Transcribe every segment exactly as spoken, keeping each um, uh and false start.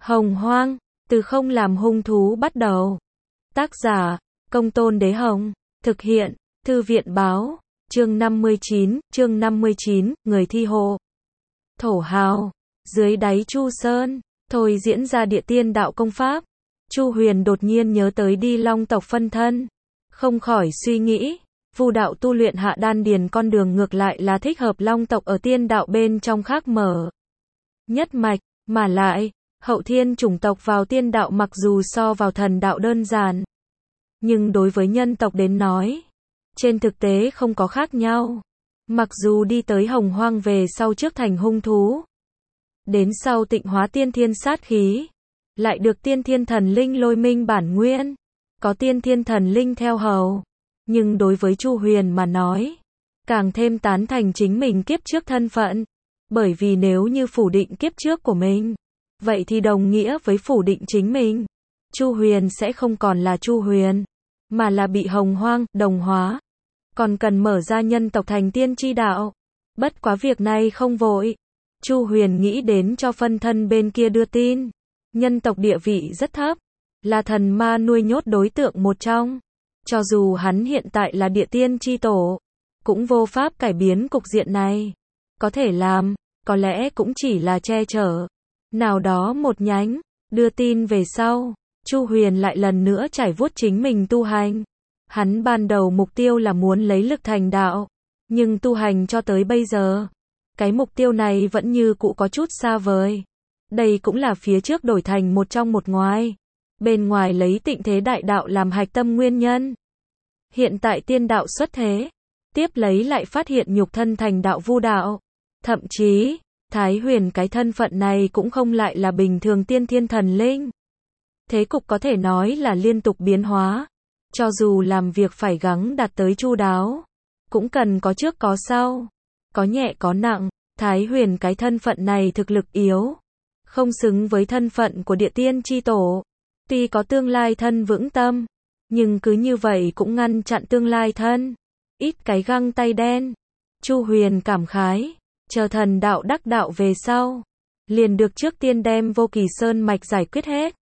Hồng Hoang, từ không làm hung thú bắt đầu. Tác giả, Công Tôn Đế Hồng. Thực hiện, Thư viện Báo. Chương năm mươi chín, chương năm mươi chín, người thi hộ. Thổ hào, dưới đáy Chu Sơn, thôi diễn ra địa tiên đạo công pháp. Chu Huyền đột nhiên nhớ tới đi Long tộc phân thân. Không khỏi suy nghĩ, Vu đạo tu luyện hạ đan điền con đường ngược lại là thích hợp Long tộc ở tiên đạo bên trong khác mở. Nhất mạch, mà lại, hậu thiên chủng tộc vào tiên đạo mặc dù so vào thần đạo đơn giản. Nhưng đối với nhân tộc đến nói, trên thực tế không có khác nhau. Mặc dù đi tới Hồng Hoang về sau trước thành hung thú. Đến sau tịnh hóa tiên thiên sát khí. Lại được tiên thiên thần linh lôi minh bản nguyên. Có tiên thiên thần linh theo hầu. Nhưng đối với Chu Huyền mà nói, càng thêm tán thành chính mình kiếp trước thân phận. Bởi vì nếu như phủ định kiếp trước của mình, vậy thì đồng nghĩa với phủ định chính mình. Chu Huyền sẽ không còn là Chu Huyền, mà là bị Hồng Hoang đồng hóa. Còn cần mở ra nhân tộc thành tiên chi đạo. Bất quá việc này không vội. Chu Huyền nghĩ đến cho phân thân bên kia đưa tin. Nhân tộc địa vị rất thấp, là thần ma nuôi nhốt đối tượng một trong. Cho dù hắn hiện tại là địa tiên chi tổ, cũng vô pháp cải biến cục diện này. Có thể làm, có lẽ cũng chỉ là che chở. Nào đó một nhánh, đưa tin về sau, Chu Huyền lại lần nữa trải vuốt chính mình tu hành. Hắn ban đầu mục tiêu là muốn lấy lực thành đạo, nhưng tu hành cho tới bây giờ, cái mục tiêu này vẫn như cũ có chút xa vời. Đây cũng là phía trước đổi thành một trong một ngoài. Bên ngoài lấy tịnh thế đại đạo làm hạch tâm nguyên nhân. Hiện tại tiên đạo xuất thế, tiếp lấy lại phát hiện nhục thân thành đạo vu đạo. Thậm chí, Thái Huyền cái thân phận này cũng không lại là bình thường tiên thiên thần linh. Thế cục có thể nói là liên tục biến hóa. Cho dù làm việc phải gắng đạt tới chu đáo, cũng cần có trước có sau, có nhẹ có nặng. Thái Huyền cái thân phận này thực lực yếu, không xứng với thân phận của địa tiên chi tổ. Tuy có tương lai thân vững tâm, nhưng cứ như vậy cũng ngăn chặn tương lai thân. Ít cái găng tay đen. Chu Huyền cảm khái, chờ thần đạo đắc đạo về sau, liền được trước tiên đem Vô Kỳ Sơn mạch giải quyết hết.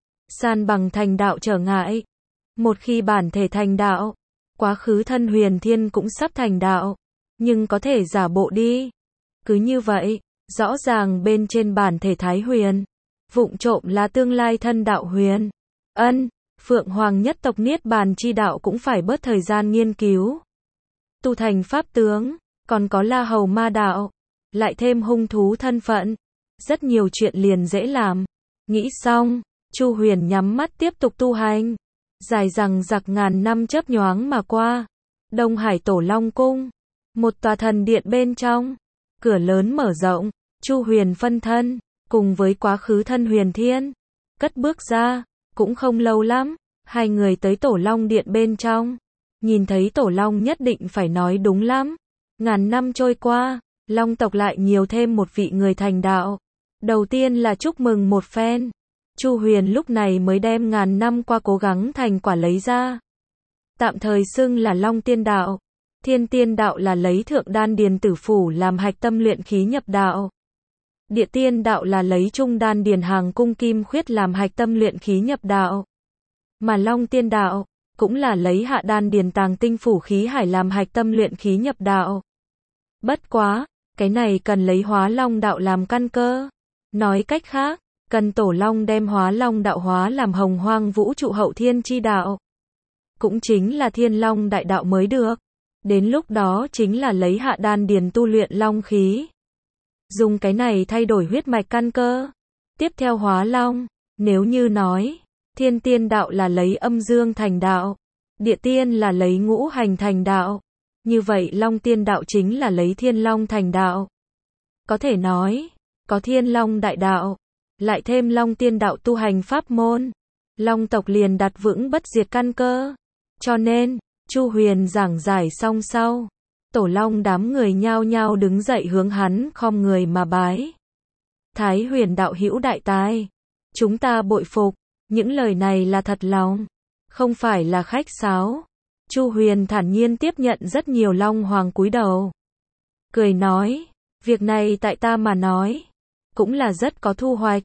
San bằng thành đạo trở ngại. Một khi bản thể thành đạo, quá khứ thân Huyền Thiên cũng sắp thành đạo, nhưng có thể giả bộ đi. Cứ như vậy, rõ ràng bên trên bản thể Thái Huyền, vụng trộm là tương lai thân đạo Huyền. Ân, Phượng Hoàng nhất tộc Niết Bàn chi đạo cũng phải bớt thời gian nghiên cứu. Tu thành pháp tướng, còn có La Hầu ma đạo, lại thêm hung thú thân phận, rất nhiều chuyện liền dễ làm. Nghĩ xong, Chu Huyền nhắm mắt tiếp tục tu hành. Dài rằng giặc ngàn năm chớp nhoáng mà qua. Đông Hải Tổ Long Cung, một tòa thần điện bên trong, cửa lớn mở rộng, Chu Huyền phân thân, cùng với quá khứ thân Huyền Thiên, cất bước ra, cũng không lâu lắm, hai người tới Tổ Long Điện bên trong. Nhìn thấy Tổ Long nhất định phải nói đúng lắm. Ngàn năm trôi qua, Long tộc lại nhiều thêm một vị người thành đạo. Đầu tiên là chúc mừng một phen. Chu Huyền lúc này mới đem ngàn năm qua cố gắng thành quả lấy ra. Tạm thời xưng là Long Tiên Đạo. Thiên Tiên Đạo là lấy thượng đan điền tử phủ làm hạch tâm luyện khí nhập đạo. Địa Tiên Đạo là lấy trung đan điền hàng cung kim khuyết làm hạch tâm luyện khí nhập đạo. Mà Long Tiên Đạo cũng là lấy hạ đan điền tàng tinh phủ khí hải làm hạch tâm luyện khí nhập đạo. Bất quá, cái này cần lấy Hóa Long Đạo làm căn cơ. Nói cách khác, cần Tổ Long đem Hóa Long Đạo hóa làm Hồng Hoang vũ trụ hậu thiên chi đạo. Cũng chính là Thiên Long đại đạo mới được. Đến lúc đó chính là lấy hạ đan điền tu luyện long khí. Dùng cái này thay đổi huyết mạch căn cơ. Tiếp theo Hóa Long, nếu như nói, Thiên Tiên Đạo là lấy âm dương thành đạo, Địa Tiên là lấy ngũ hành thành đạo. Như vậy Long Tiên Đạo chính là lấy Thiên Long thành đạo. Có thể nói, có Thiên Long đại đạo, lại thêm Long Tiên Đạo tu hành pháp môn, Long tộc liền đặt vững bất diệt căn cơ. Cho nên, Chu Huyền giảng giải xong sau, Tổ Long đám người nhao nhao đứng dậy hướng hắn khom người mà bái. Thái Huyền đạo hữu đại tài, chúng ta bội phục, những lời này là thật lòng, không phải là khách sáo. Chu Huyền thản nhiên tiếp nhận rất nhiều Long Hoàng cúi đầu. Cười nói, việc này tại ta mà nói, cũng là rất có thu hoạch.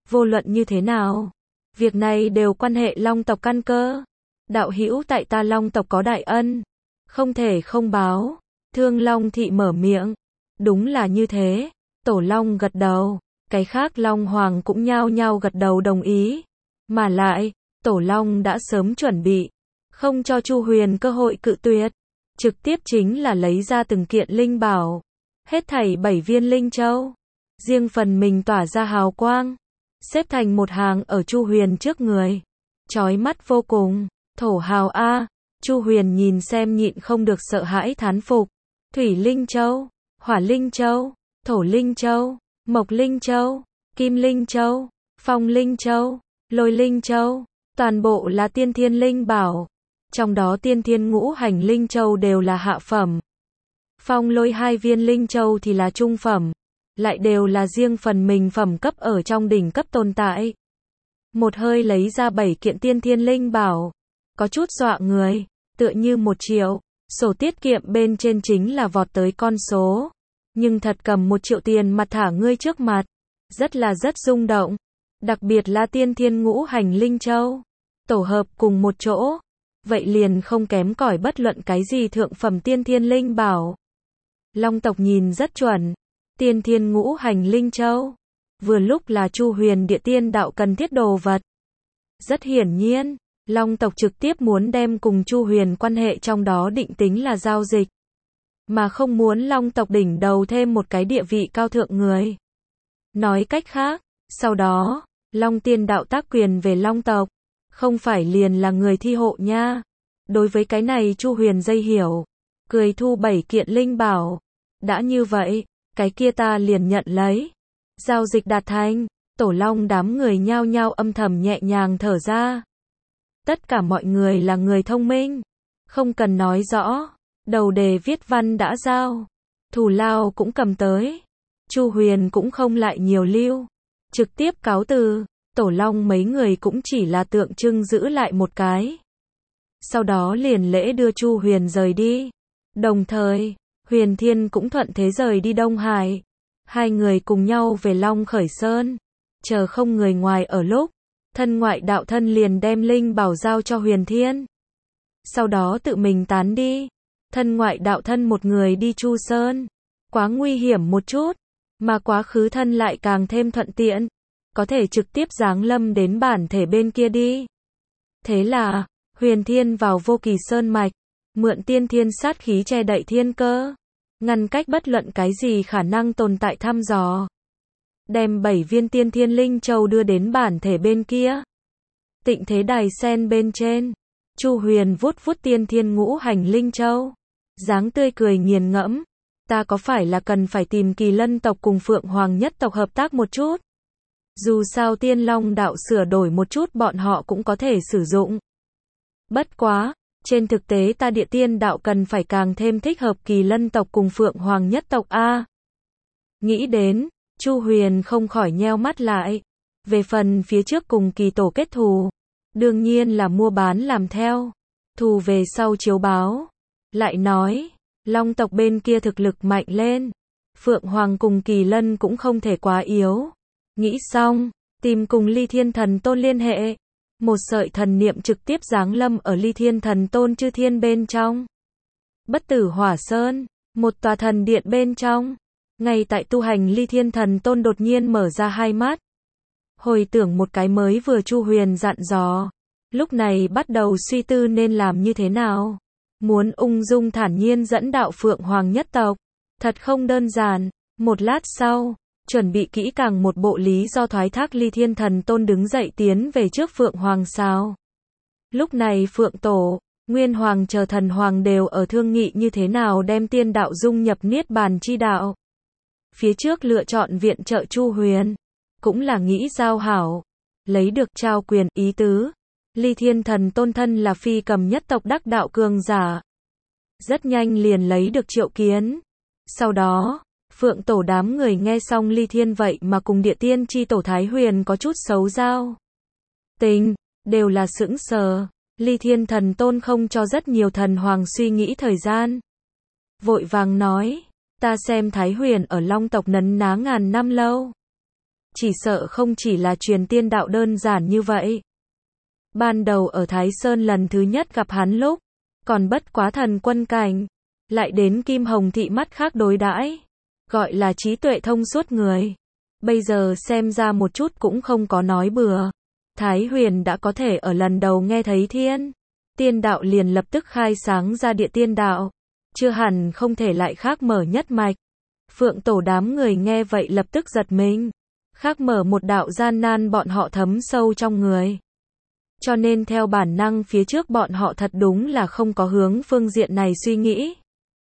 Vô luận như thế nào, việc này đều quan hệ Long tộc căn cơ. Đạo hữu tại ta Long tộc có đại ân, không thể không báo. Thương Long thị mở miệng. Đúng là như thế. Tổ Long gật đầu. Cái khác Long Hoàng cũng nhao nhao gật đầu đồng ý. Mà lại, Tổ Long đã sớm chuẩn bị, không cho Chu Huyền cơ hội cự tuyệt. Trực tiếp chính là lấy ra từng kiện linh bảo. Hết thảy bảy viên linh châu. Riêng phần mình tỏa ra hào quang. Xếp thành một hàng ở Chu Huyền trước người. Chói mắt vô cùng. Thổ hào A. Chu Huyền nhìn xem nhịn không được sợ hãi thán phục. Thủy Linh Châu, Hỏa Linh Châu, Thổ Linh Châu, Mộc Linh Châu, Kim Linh Châu, Phong Linh Châu, Lôi Linh Châu, toàn bộ là tiên thiên linh bảo. Trong đó tiên thiên ngũ hành Linh Châu đều là hạ phẩm. Phong Lôi hai viên Linh Châu thì là trung phẩm. Lại đều là riêng phần mình phẩm cấp ở trong đỉnh cấp tồn tại. Một hơi lấy ra bảy kiện tiên thiên linh bảo. Có chút dọa người, tựa như một triệu. Sổ tiết kiệm bên trên chính là vọt tới con số. Nhưng thật cầm một triệu tiền mặt thả ngươi trước mặt. Rất là rất rung động. Đặc biệt là tiên thiên ngũ hành Linh Châu. Tổ hợp cùng một chỗ. Vậy liền không kém cỏi bất luận cái gì thượng phẩm tiên thiên linh bảo. Long tộc nhìn rất chuẩn. Tiên thiên ngũ hành Linh Châu. Vừa lúc là Chu Huyền địa tiên đạo cần thiết đồ vật. Rất hiển nhiên, Long tộc trực tiếp muốn đem cùng Chu Huyền quan hệ trong đó định tính là giao dịch. Mà không muốn Long tộc đỉnh đầu thêm một cái địa vị cao thượng người. Nói cách khác, sau đó, Long tiên đạo tác quyền về Long tộc. Không phải liền là người thi hộ nha. Đối với cái này Chu Huyền dây hiểu. Cười thu bảy kiện linh bảo. Đã như vậy, cái kia ta liền nhận lấy. Giao dịch đạt thành. Tổ Long đám người nhao nhao âm thầm nhẹ nhàng thở ra. Tất cả mọi người là người thông minh. Không cần nói rõ. Đầu đề viết văn đã giao. Thù lao cũng cầm tới. Chu Huyền cũng không lại nhiều lưu. Trực tiếp cáo từ. Tổ Long mấy người cũng chỉ là tượng trưng giữ lại một cái. Sau đó liền lễ đưa Chu Huyền rời đi. Đồng thời, Huyền Thiên cũng thuận thế rời đi Đông Hải. Hai người cùng nhau về Long Khởi Sơn. Chờ không người ngoài ở lúc. Thân ngoại đạo thân liền đem linh bảo giao cho Huyền Thiên. Sau đó tự mình tán đi. Thân ngoại đạo thân một người đi Chu Sơn. Quá nguy hiểm một chút. Mà quá khứ thân lại càng thêm thuận tiện. Có thể trực tiếp giáng lâm đến bản thể bên kia đi. Thế là, Huyền Thiên vào Vô Kỳ Sơn mạch. Mượn tiên thiên sát khí che đậy thiên cơ. Ngăn cách bất luận cái gì khả năng tồn tại thăm dò. Đem bảy viên tiên thiên linh châu đưa đến bản thể bên kia. Tịnh thế đài sen bên trên. Chu Huyền vuốt vuốt tiên thiên ngũ hành linh châu. Dáng tươi cười nghiền ngẫm. Ta có phải là cần phải tìm Kỳ Lân tộc cùng Phượng Hoàng nhất tộc hợp tác một chút? Dù sao Tiên Long đạo sửa đổi một chút bọn họ cũng có thể sử dụng. Bất quá, trên thực tế ta địa tiên đạo cần phải càng thêm thích hợp Kỳ Lân tộc cùng Phượng Hoàng nhất tộc a. Nghĩ đến, Chu Huyền không khỏi nheo mắt lại. Về phần phía trước cùng Kỳ tổ kết thù, đương nhiên là mua bán làm theo. Thù về sau chiếu báo. Lại nói, Long tộc bên kia thực lực mạnh lên. Phượng Hoàng cùng Kỳ Lân cũng không thể quá yếu. Nghĩ xong, tìm cùng Ly Thiên Thần Tôn liên hệ. Một sợi thần niệm trực tiếp giáng lâm ở Ly Thiên Thần Tôn chư thiên bên trong. Bất tử Hỏa Sơn, một tòa thần điện bên trong. Ngay tại tu hành Ly Thiên Thần Tôn đột nhiên mở ra hai mắt. Hồi tưởng một cái mới vừa Chu Huyền dặn dò. Lúc này bắt đầu suy tư nên làm như thế nào. Muốn ung dung thản nhiên dẫn đạo Phượng Hoàng nhất tộc. Thật không đơn giản. Một lát sau, chuẩn bị kỹ càng một bộ lý do thoái thác Ly Thiên Thần Tôn đứng dậy tiến về trước Phượng Hoàng sao. Lúc này Phượng Tổ, Nguyên Hoàng chờ thần Hoàng đều ở thương nghị như thế nào đem tiên đạo dung nhập niết bàn chi đạo. Phía trước lựa chọn viện trợ Chu Huyền, cũng là nghĩ giao hảo, lấy được trao quyền ý tứ. Ly Thiên Thần Tôn thân là phi cầm nhất tộc đắc đạo cường giả. Rất nhanh liền lấy được triệu kiến. Sau đó, Phượng Tổ đám người nghe xong Ly Thiên vậy mà cùng địa tiên chi tổ Thái Huyền có chút xấu giao tình, đều là sững sờ. Ly Thiên Thần Tôn không cho rất nhiều thần hoàng suy nghĩ thời gian. Vội vàng nói, ta xem Thái Huyền ở Long tộc nấn ná ngàn năm lâu. chỉ sợ không chỉ là truyền tiên đạo đơn giản như vậy. Ban đầu ở Thái Sơn lần thứ nhất gặp hắn lúc, còn bất quá thần quân cảnh, lại đến Kim Hồng thị mắt khác đối đãi, gọi là trí tuệ thông suốt người. Bây giờ xem ra một chút cũng không có nói bừa. Thái Huyền đã có thể ở lần đầu nghe thấy thiên tiên đạo liền lập tức khai sáng ra địa tiên đạo, chưa hẳn không thể lại khác mở nhất mạch. Phượng Tổ đám người nghe vậy lập tức giật mình, khác mở một đạo gian nan bọn họ thấm sâu trong người. Cho nên theo bản năng phía trước bọn họ thật đúng là không có hướng phương diện này suy nghĩ.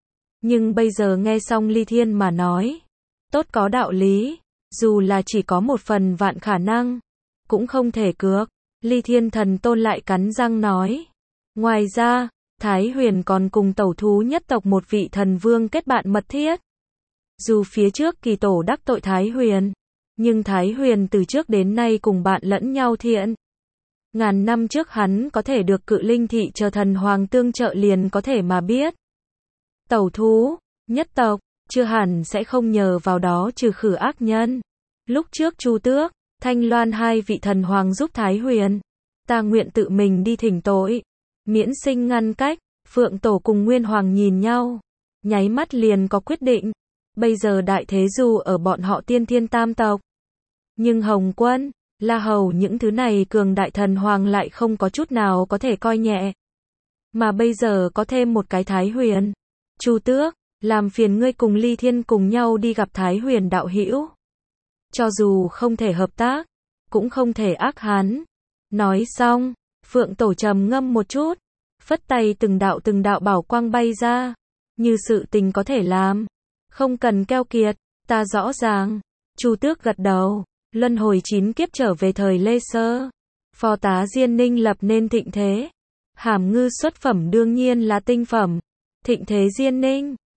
Nhưng bây giờ nghe xong Ly Thiên mà nói, tốt có đạo lý, dù là chỉ có một phần vạn khả năng, cũng không thể cược. Ly Thiên Thần Tôn lại cắn răng nói. Ngoài ra, Thái Huyền còn cùng tẩu thú nhất tộc một vị thần vương kết bạn mật thiết. Dù phía trước kỳ tổ đắc tội Thái Huyền, nhưng Thái Huyền từ trước đến nay cùng bạn lẫn nhau thiện. Ngàn năm trước hắn có thể được Cự Linh thị chờ thần hoàng tương trợ liền có thể mà biết. Tẩu thú, nhất tộc, chưa hẳn sẽ không nhờ vào đó trừ khử ác nhân. Lúc trước Chu Tước, Thanh Loan hai vị thần hoàng giúp Thái Huyền, ta nguyện tự mình đi thỉnh tội, miễn sinh ngăn cách. Phượng Tổ cùng Nguyên Hoàng nhìn nhau, nháy mắt liền có quyết định. Bây giờ đại thế dù ở bọn họ tiên thiên tam tộc, nhưng Hồng Quân, La Hầu những thứ này cường đại thần hoàng lại không có chút nào có thể coi nhẹ. Mà bây giờ có thêm một cái Thái Huyền. Chu Tước, làm phiền ngươi cùng Ly Thiên cùng nhau đi gặp Thái Huyền đạo hữu. Cho dù không thể hợp tác, cũng không thể ác hắn. Nói xong, Phượng Tổ trầm ngâm một chút, phất tay từng đạo từng đạo bảo quang bay ra, như sự tình có thể làm, không cần keo kiệt, ta rõ ràng. Chu Tước gật đầu, luân hồi chín kiếp trở về thời Lê Sơ, phò tá Diên Ninh lập nên thịnh thế. Hàm Ngư xuất phẩm đương nhiên là tinh phẩm, thịnh thế Diên Ninh,